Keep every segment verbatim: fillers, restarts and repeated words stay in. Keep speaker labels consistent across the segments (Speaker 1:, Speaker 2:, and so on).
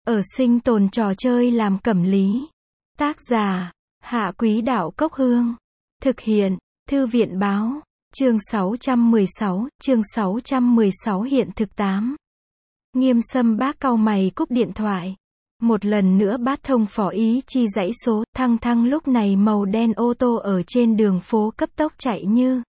Speaker 1: Ở sinh tồn trò chơi làm cẩm lý. Tác giả, Hạ Quý Đạo Cốc Hương. Thực hiện, Thư viện Báo. Chương sáu trăm mười sáu, chương sáu trăm mười sáu hiện thực tám. Nghiêm Sâm Bác cau mày cúp điện thoại. Một lần nữa bát thông phó ý chi dãy số, thăng thăng lúc này màu đen ô tô ở trên đường phố cấp tốc chạy như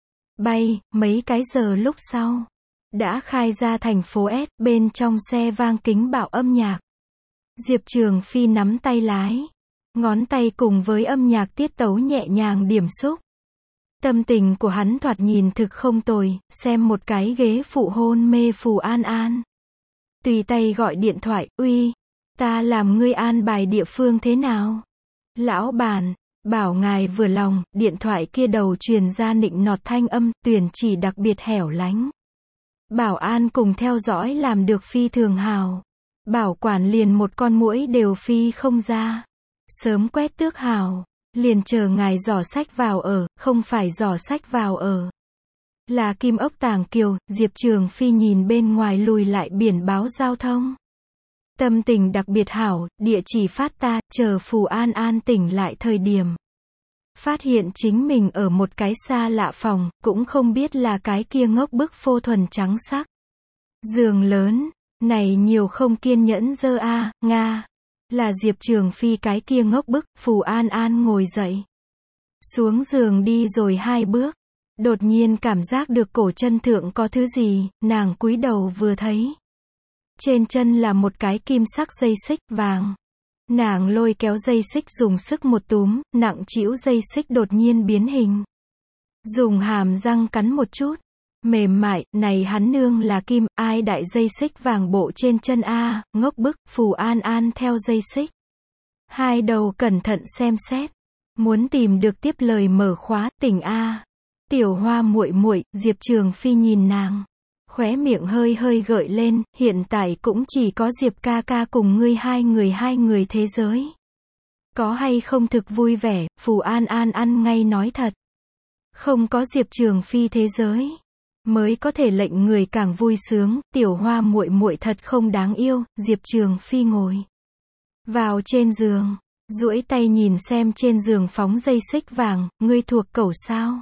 Speaker 1: bay, mấy cái giờ lúc sau. Đã khai ra thành phố S, bên trong xe vang kính bạo âm nhạc. Diệp Trường Phi nắm tay lái. Ngón tay cùng với âm nhạc tiết tấu nhẹ nhàng điểm xúc. Tâm tình của hắn thoạt nhìn thực không tồi, xem một cái ghế phụ hôn mê Phù An An. Tùy tay gọi điện thoại, uy, ta làm ngươi an bài địa phương thế nào? Lão bản, bảo ngài vừa lòng, điện thoại kia đầu truyền ra nịnh nọt thanh âm, tuyển chỉ đặc biệt hẻo lánh. Bảo an cùng theo dõi làm được phi thường hào. Bảo quản liền một con muỗi đều phi không ra. Sớm quét tước hào. Liền chờ ngài giỏ sách vào ở, không phải giỏ sách vào ở. Là Kim Ốc Tàng Kiều, Diệp Trường Phi nhìn bên ngoài lùi lại biển báo giao thông. Tâm tình đặc biệt hảo, địa chỉ phát ta, chờ Phù An An tỉnh lại thời điểm. Phát hiện chính mình ở một cái xa lạ phòng, cũng không biết là cái kia ngốc bức phô thuần trắng sắc. Giường lớn, này nhiều không kiên nhẫn dơ a, Nga. Là Diệp Trường Phi cái kia ngốc bức, Phù An An ngồi dậy. Xuống giường đi rồi hai bước. Đột nhiên cảm giác được cổ chân thượng có thứ gì, nàng cúi đầu vừa thấy. Trên chân là một cái kim sắc dây xích vàng. Nàng lôi kéo dây xích dùng sức một túm, nặng trĩu dây xích đột nhiên biến hình. Dùng hàm răng cắn một chút. Mềm mại, này hắn nương là kim, ai đại dây xích vàng bộ trên chân a, ngốc bức, Phù An An theo dây xích. Hai đầu cẩn thận xem xét. Muốn tìm được tiếp lời mở khóa, tỉnh a. Tiểu Hoa muội muội, Diệp Trường Phi nhìn nàng. Khóe miệng hơi hơi gợi lên, hiện tại cũng chỉ có Diệp ca ca cùng ngươi hai người hai người thế giới. Có hay không thực vui vẻ, Phù An An ăn ngay nói thật. Không có Diệp Trường Phi thế giới. Mới có thể lệnh người càng vui sướng, Tiểu Hoa muội muội thật không đáng yêu, Diệp Trường Phi ngồi vào trên giường, duỗi tay nhìn xem trên giường phóng dây xích vàng, ngươi thuộc cẩu sao?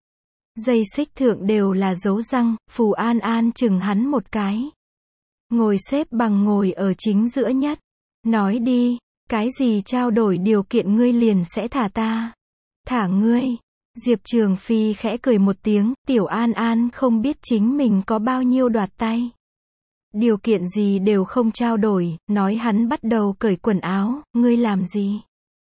Speaker 1: Dây xích thượng đều là dấu răng, Phù An An chừng hắn một cái. Ngồi xếp bằng ngồi ở chính giữa nhất. Nói đi, cái gì trao đổi điều kiện ngươi liền sẽ thả ta? Thả ngươi. Diệp Trường Phi khẽ cười một tiếng, Tiểu An An không biết chính mình có bao nhiêu đoạt tay. Điều kiện gì đều không trao đổi, nói hắn bắt đầu cởi quần áo, ngươi làm gì?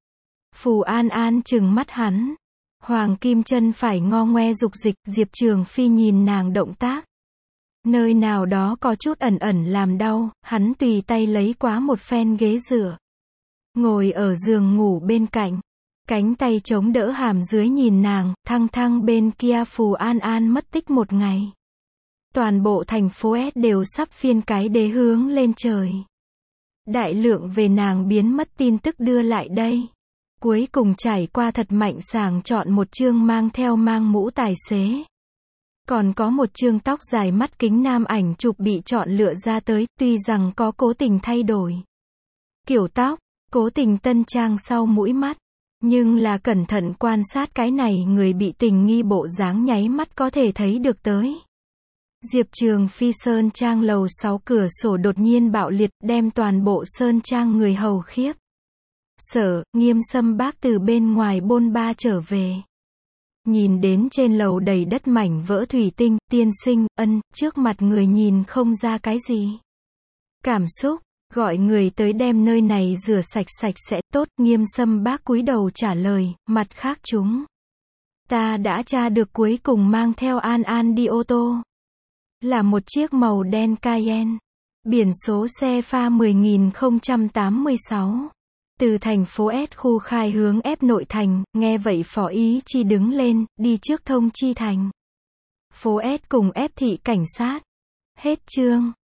Speaker 1: Phù An An trừng mắt hắn. Hoàng kim chân phải ngo ngoe dục dịch, Diệp Trường Phi nhìn nàng động tác. Nơi nào đó có chút ẩn ẩn làm đau, hắn tùy tay lấy quá một phen ghế dựa. Ngồi ở giường ngủ bên cạnh. Cánh tay chống đỡ hàm dưới nhìn nàng, thăng thăng bên kia Phù An An mất tích một ngày. Toàn bộ thành phố S đều sắp phiên cái đế hướng lên trời. Đại lượng về nàng biến mất tin tức đưa lại đây. Cuối cùng trải qua thật mạnh sàng chọn một chương mang theo mang mũ tài xế. Còn có một chương tóc dài mắt kính nam ảnh chụp bị chọn lựa ra tới, tuy rằng có cố tình thay đổi kiểu tóc, cố tình tân trang sau mũi mắt. Nhưng là cẩn thận quan sát cái này người bị tình nghi bộ dáng nháy mắt có thể thấy được tới. Diệp Trường Phi sơn trang lầu sáu cửa sổ đột nhiên bạo liệt, đem toàn bộ sơn trang người hầu khiếp sợ. Nghiêm Sâm Bác từ bên ngoài bôn ba trở về. Nhìn đến trên lầu đầy đất mảnh vỡ thủy tinh, tiên sinh, ân, trước mặt người nhìn không ra cái gì cảm xúc. Gọi người tới đem nơi này rửa sạch sạch sẽ, tốt. Nghiêm Sâm Bác cúi đầu trả lời, mặt khác chúng ta đã tra được cuối cùng mang theo An An đi ô tô. Là một chiếc màu đen Cayenne. Biển số xe pha mười nghìn không trăm tám mươi sáu. Từ thành phố S khu khai hướng F nội thành, nghe vậy phó ý chi đứng lên, đi trước thông chi thành phố S cùng F thị cảnh sát. Hết chương.